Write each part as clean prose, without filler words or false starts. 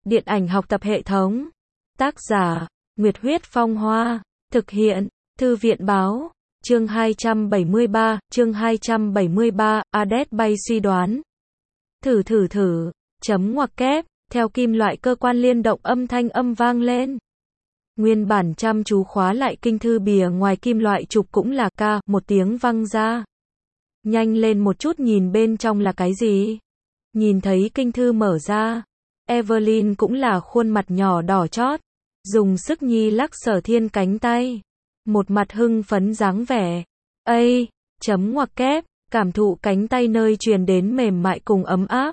Điện ảnh học tập hệ thống. Tác giả, Nguyệt Huyết Phong Hoa. Thực hiện, Thư viện Báo. Chương 273, Ades Bay suy đoán. Thử, chấm ngoặc kép, theo kim loại cơ quan liên động âm thanh âm vang lên. Nguyên bản chăm chú khóa lại kinh thư bìa ngoài kim loại trục cũng là ca, một tiếng vang ra. Nhanh lên một chút nhìn bên trong là cái gì? Nhìn thấy kinh thư mở ra. Evelyn cũng là khuôn mặt nhỏ đỏ chót. Dùng sức nhi lắc Sở Thiên cánh tay. Một mặt hưng phấn dáng vẻ. Ây, chấm ngoặc kép, cảm thụ cánh tay nơi truyền đến mềm mại cùng ấm áp.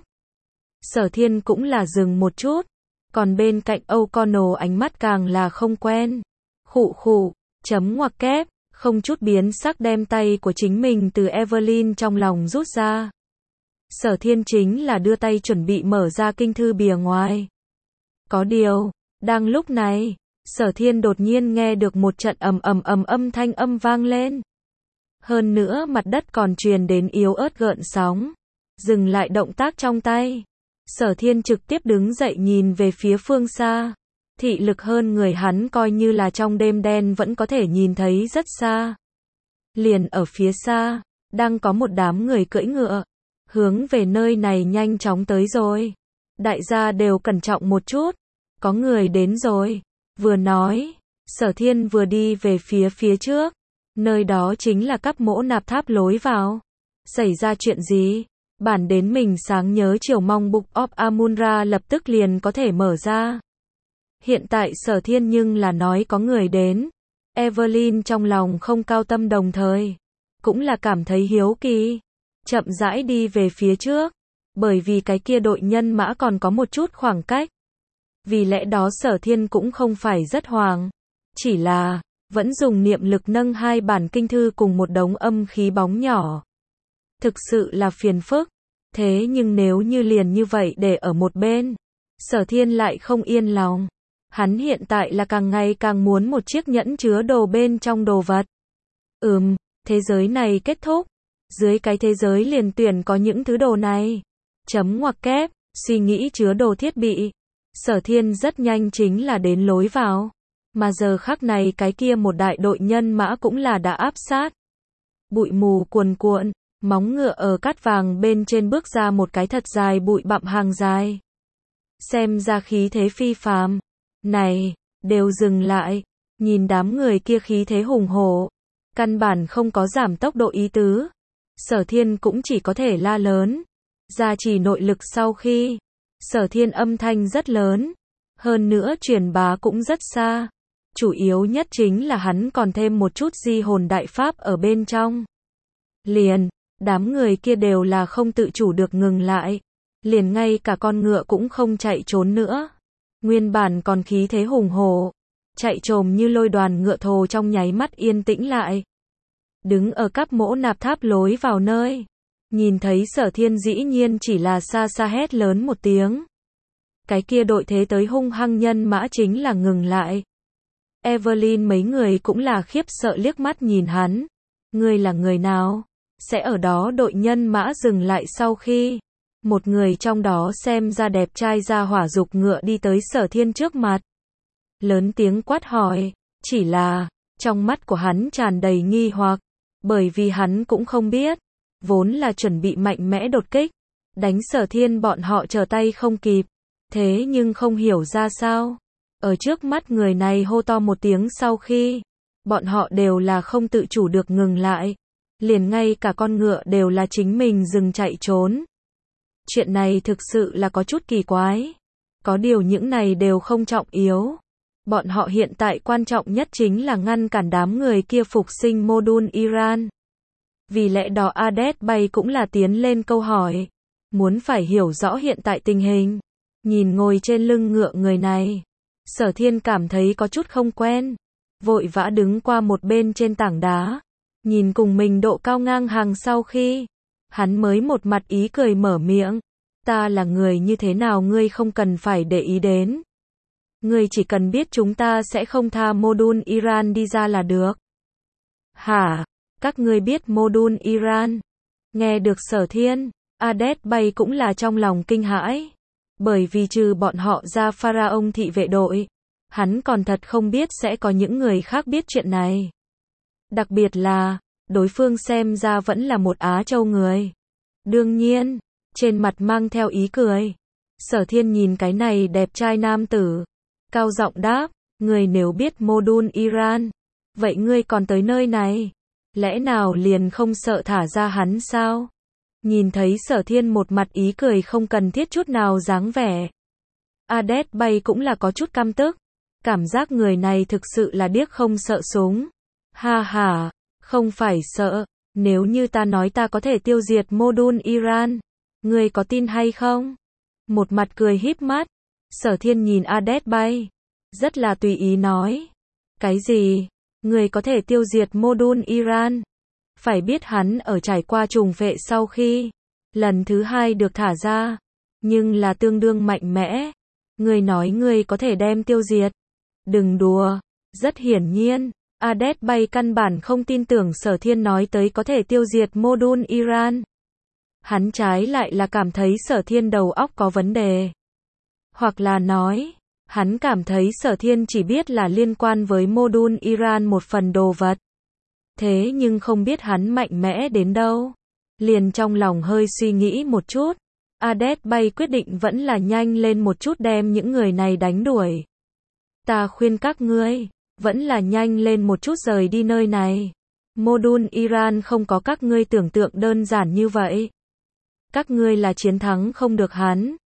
Sở Thiên cũng là dừng một chút. Còn bên cạnh O'Connell ánh mắt càng là không quen. Khụ, chấm ngoặc kép, không chút biến sắc đem tay của chính mình từ Evelyn trong lòng rút ra. Sở Thiên chính là đưa tay chuẩn bị mở ra kinh thư bìa ngoài. Có điều, đang lúc này, Sở Thiên đột nhiên nghe được một trận ầm âm thanh âm vang lên. Hơn nữa mặt đất còn truyền đến yếu ớt gợn sóng. Dừng lại động tác trong tay. Sở Thiên trực tiếp đứng dậy nhìn về phía phương xa. Thị lực hơn người hắn coi như là trong đêm đen vẫn có thể nhìn thấy rất xa. Liền ở phía xa, đang có một đám người cưỡi ngựa. Hướng về nơi này nhanh chóng tới rồi. Đại gia đều cẩn trọng một chút. Có người đến rồi. Vừa nói, Sở Thiên vừa đi về phía trước. Nơi đó chính là các mỗ nạp tháp lối vào. Xảy ra chuyện gì? Bản đến mình sáng nhớ chiều mong Book of Amun-Ra lập tức liền có thể mở ra. Hiện tại Sở Thiên nhưng là nói có người đến. Evelyn trong lòng không cao tâm đồng thời. Cũng là cảm thấy hiếu kỳ. Chậm rãi đi về phía trước. Bởi vì cái kia đội nhân mã còn có một chút khoảng cách. Vì lẽ đó Sở Thiên cũng không phải rất hoàng. Chỉ là, vẫn dùng niệm lực nâng hai bản kinh thư cùng một đống âm khí bóng nhỏ. Thực sự là phiền phức. Thế nhưng nếu như liền như vậy để ở một bên, Sở Thiên lại không yên lòng. Hắn hiện tại là càng ngày càng muốn một chiếc nhẫn chứa đồ bên trong đồ vật. Thế giới này kết thúc. Dưới cái thế giới liền tuyển có những thứ đồ này. Chấm ngoặc kép, suy nghĩ chứa đồ thiết bị. Sở Thiên rất nhanh chính là đến lối vào. Mà giờ khắc này cái kia một đại đội nhân mã cũng là đã áp sát. Bụi mù cuồn cuộn, móng ngựa ở cát vàng bên trên bước ra một cái thật dài bụi bặm hàng dài. Xem ra khí thế phi phàm. Này, đều dừng lại. Nhìn đám người kia khí thế hùng hổ. Căn bản không có giảm tốc độ ý tứ. Sở Thiên cũng chỉ có thể la lớn. Gia trì nội lực sau khi. Sở Thiên âm thanh rất lớn. Hơn nữa truyền bá cũng rất xa. Chủ yếu nhất chính là hắn còn thêm một chút di hồn đại pháp ở bên trong. Liền, đám người kia đều là không tự chủ được ngừng lại. Liền ngay cả con ngựa cũng không chạy trốn nữa. Nguyên bản còn khí thế hùng hổ. Chạy trồm như lôi đoàn ngựa thồ trong nháy mắt yên tĩnh lại. Đứng ở các mỗ nạp tháp lối vào nơi. Nhìn thấy Sở Thiên dĩ nhiên chỉ là xa xa hét lớn một tiếng. Cái kia đội thế tới hung hăng nhân mã chính là ngừng lại. Evelyn mấy người cũng là khiếp sợ liếc mắt nhìn hắn. Ngươi là người nào? Sẽ ở đó đội nhân mã dừng lại sau khi. Một người trong đó xem ra đẹp trai ra hỏa dục ngựa đi tới Sở Thiên trước mặt. Lớn tiếng quát hỏi. Chỉ là, trong mắt của hắn tràn đầy nghi hoặc. Bởi vì hắn cũng không biết. Vốn là chuẩn bị mạnh mẽ đột kích. Đánh Sở Thiên bọn họ trở tay không kịp. Thế nhưng không hiểu ra sao. Ở trước mắt người này hô to một tiếng sau khi. Bọn họ đều là không tự chủ được ngừng lại. Liền ngay cả con ngựa đều là chính mình dừng chạy trốn. Chuyện này thực sự là có chút kỳ quái. Có điều những này đều không trọng yếu. Bọn họ hiện tại quan trọng nhất chính là ngăn cản đám người kia phục sinh Modul Iran. Vì lẽ đó Ades Bay cũng là tiến lên câu hỏi. Muốn phải hiểu rõ hiện tại tình hình. Nhìn ngồi trên lưng ngựa người này. Sở Thiên cảm thấy có chút không quen. Vội vã đứng qua một bên trên tảng đá. Nhìn cùng mình độ cao ngang hàng sau khi. Hắn mới một mặt ý cười mở miệng. Ta là người như thế nào ngươi không cần phải để ý đến. Ngươi chỉ cần biết chúng ta sẽ không tha Modul Iran đi ra là được. Hả? Các ngươi biết Modul Iran? Nghe được Sở Thiên, Ades Bay cũng là trong lòng kinh hãi. Bởi vì trừ bọn họ ra Pharaoh thị vệ đội, hắn còn thật không biết sẽ có những người khác biết chuyện này. Đặc biệt là, đối phương xem ra vẫn là một Á Châu người. Đương nhiên, trên mặt mang theo ý cười. Sở Thiên nhìn cái này đẹp trai nam tử, cao giọng đáp, người nếu biết mô đun Iran, vậy ngươi còn tới nơi này, lẽ nào liền không sợ thả ra hắn sao? Nhìn thấy Sở Thiên một mặt ý cười không cần thiết chút nào dáng vẻ. Ades Bay cũng là có chút căm tức, cảm giác người này thực sự là điếc không sợ súng. Ha ha, không phải sợ, nếu như ta nói ta có thể tiêu diệt mô đun Iran, ngươi có tin hay không? Một mặt cười híp mắt, Sở Thiên nhìn Ades Bay, rất là tùy ý nói. Cái gì? Người có thể tiêu diệt mô đun Iran? Phải biết hắn ở trải qua trùng phệ sau khi lần thứ 2 được thả ra, nhưng là tương đương mạnh mẽ. Người nói người có thể đem tiêu diệt? Đừng đùa. Rất hiển nhiên, Ades Bay căn bản không tin tưởng Sở Thiên nói tới có thể tiêu diệt mô đun Iran. Hắn trái lại là cảm thấy Sở Thiên đầu óc có vấn đề. Hoặc là nói, hắn cảm thấy Sở Thiên chỉ biết là liên quan với mô đun Iran một phần đồ vật. Thế nhưng không biết hắn mạnh mẽ đến đâu. Liền trong lòng hơi suy nghĩ một chút, Ades Bay quyết định vẫn là nhanh lên một chút đem những người này đánh đuổi. Ta khuyên các ngươi, vẫn là nhanh lên một chút rời đi nơi này. Mô đun Iran không có các ngươi tưởng tượng đơn giản như vậy. Các ngươi là chiến thắng không được hắn.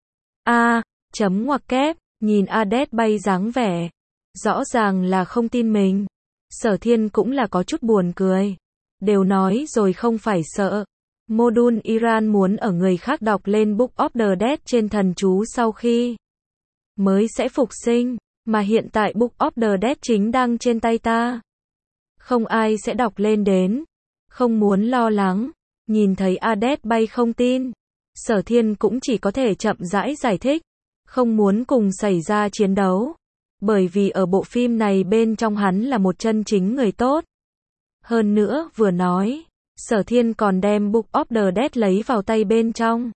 Chấm ngoặc kép, nhìn Ades Bay dáng vẻ, rõ ràng là không tin mình. Sở Thiên cũng là có chút buồn cười. Đều nói rồi không phải sợ. Mô đun Iran muốn ở người khác đọc lên Book of the Dead trên thần chú sau khi mới sẽ phục sinh, mà hiện tại Book of the Dead chính đang trên tay ta. Không ai sẽ đọc lên đến. Không muốn lo lắng. Nhìn thấy Ades Bay không tin, Sở Thiên cũng chỉ có thể chậm rãi giải thích. Không muốn cùng xảy ra chiến đấu. Bởi vì ở bộ phim này bên trong hắn là một chân chính người tốt. Hơn nữa vừa nói, Sở Thiên còn đem Book of the Dead lấy vào tay bên trong.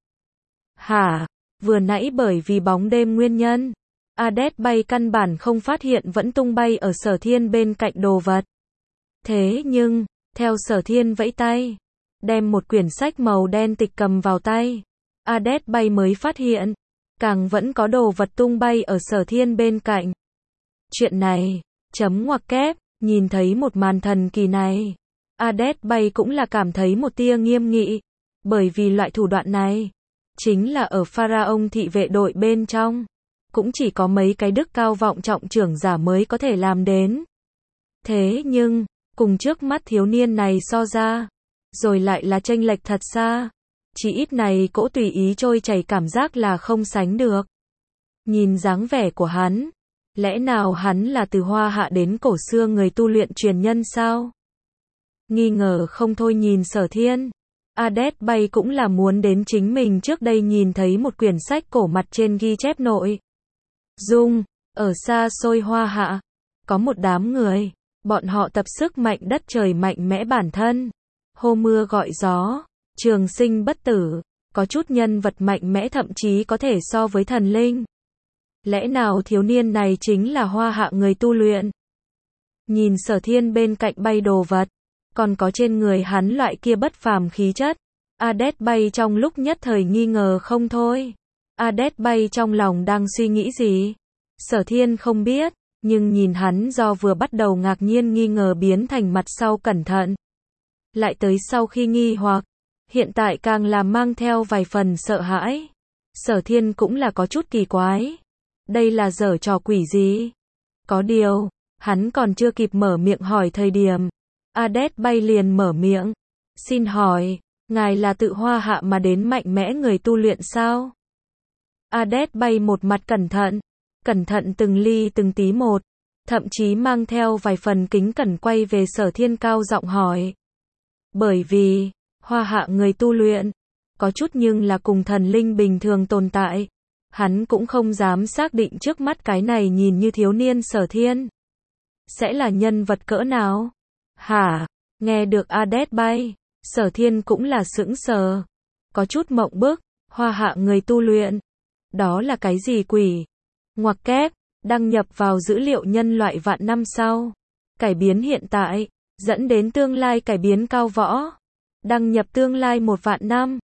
Hả? Vừa nãy bởi vì bóng đêm nguyên nhân, Ades Bay căn bản không phát hiện vẫn tung bay ở Sở Thiên bên cạnh đồ vật. Thế nhưng, theo Sở Thiên vẫy tay, đem một quyển sách màu đen tịch cầm vào tay, Ades Bay mới phát hiện, càng vẫn có đồ vật tung bay ở Sở Thiên bên cạnh. Chuyện này, chấm ngoặc kép, nhìn thấy một màn thần kỳ này, Ades Bay cũng là cảm thấy một tia nghiêm nghị, bởi vì loại thủ đoạn này, chính là ở Pharaoh thị vệ đội bên trong, cũng chỉ có mấy cái đức cao vọng trọng trưởng giả mới có thể làm đến. Thế nhưng, cùng trước mắt thiếu niên này so ra, rồi lại là chênh lệch thật xa, chỉ ít này cỗ tùy ý trôi chảy cảm giác là không sánh được. Nhìn dáng vẻ của hắn, lẽ nào hắn là từ Hoa Hạ đến cổ xưa người tu luyện truyền nhân sao? Nghi ngờ không thôi nhìn Sở Thiên, Ades Bay cũng là muốn đến chính mình trước đây nhìn thấy một quyển sách cổ mặt trên ghi chép nội dung, ở xa xôi Hoa Hạ, có một đám người, bọn họ tập sức mạnh đất trời mạnh mẽ bản thân, hô mưa gọi gió, trường sinh bất tử, có chút nhân vật mạnh mẽ thậm chí có thể so với thần linh. Lẽ nào thiếu niên này chính là Hoa Hạ người tu luyện? Nhìn Sở Thiên bên cạnh bay đồ vật, còn có trên người hắn loại kia bất phàm khí chất, Ades Bay trong lúc nhất thời nghi ngờ không thôi. Ades Bay trong lòng đang suy nghĩ gì? Sở Thiên không biết, nhưng nhìn hắn do vừa bắt đầu ngạc nhiên nghi ngờ biến thành mặt sau cẩn thận. Lại tới sau khi nghi hoặc, hiện tại càng là mang theo vài phần sợ hãi. Sở Thiên cũng là có chút kỳ quái. Đây là giở trò quỷ gì? Có điều, hắn còn chưa kịp mở miệng hỏi thời điểm, Ades Bay liền mở miệng. Xin hỏi, ngài là tự Hoa Hạ mà đến mạnh mẽ người tu luyện sao? Ades Bay một mặt cẩn thận từng ly từng tí một, thậm chí mang theo vài phần kính cẩn quay về Sở Thiên cao giọng hỏi. Bởi vì, Hoa Hạ người tu luyện, có chút nhưng là cùng thần linh bình thường tồn tại. Hắn cũng không dám xác định trước mắt cái này nhìn như thiếu niên Sở Thiên sẽ là nhân vật cỡ nào. Hả? Nghe được Ades Bay, Sở Thiên cũng là sững sờ, có chút mộng bức. Hoa Hạ người tu luyện, Đó là cái gì quỷ? Ngoặc kép, đăng nhập vào dữ liệu nhân loại vạn năm sau. Cải biến hiện tại, dẫn đến tương lai cải biến cao võ. Đăng nhập tương lai 1 vạn năm.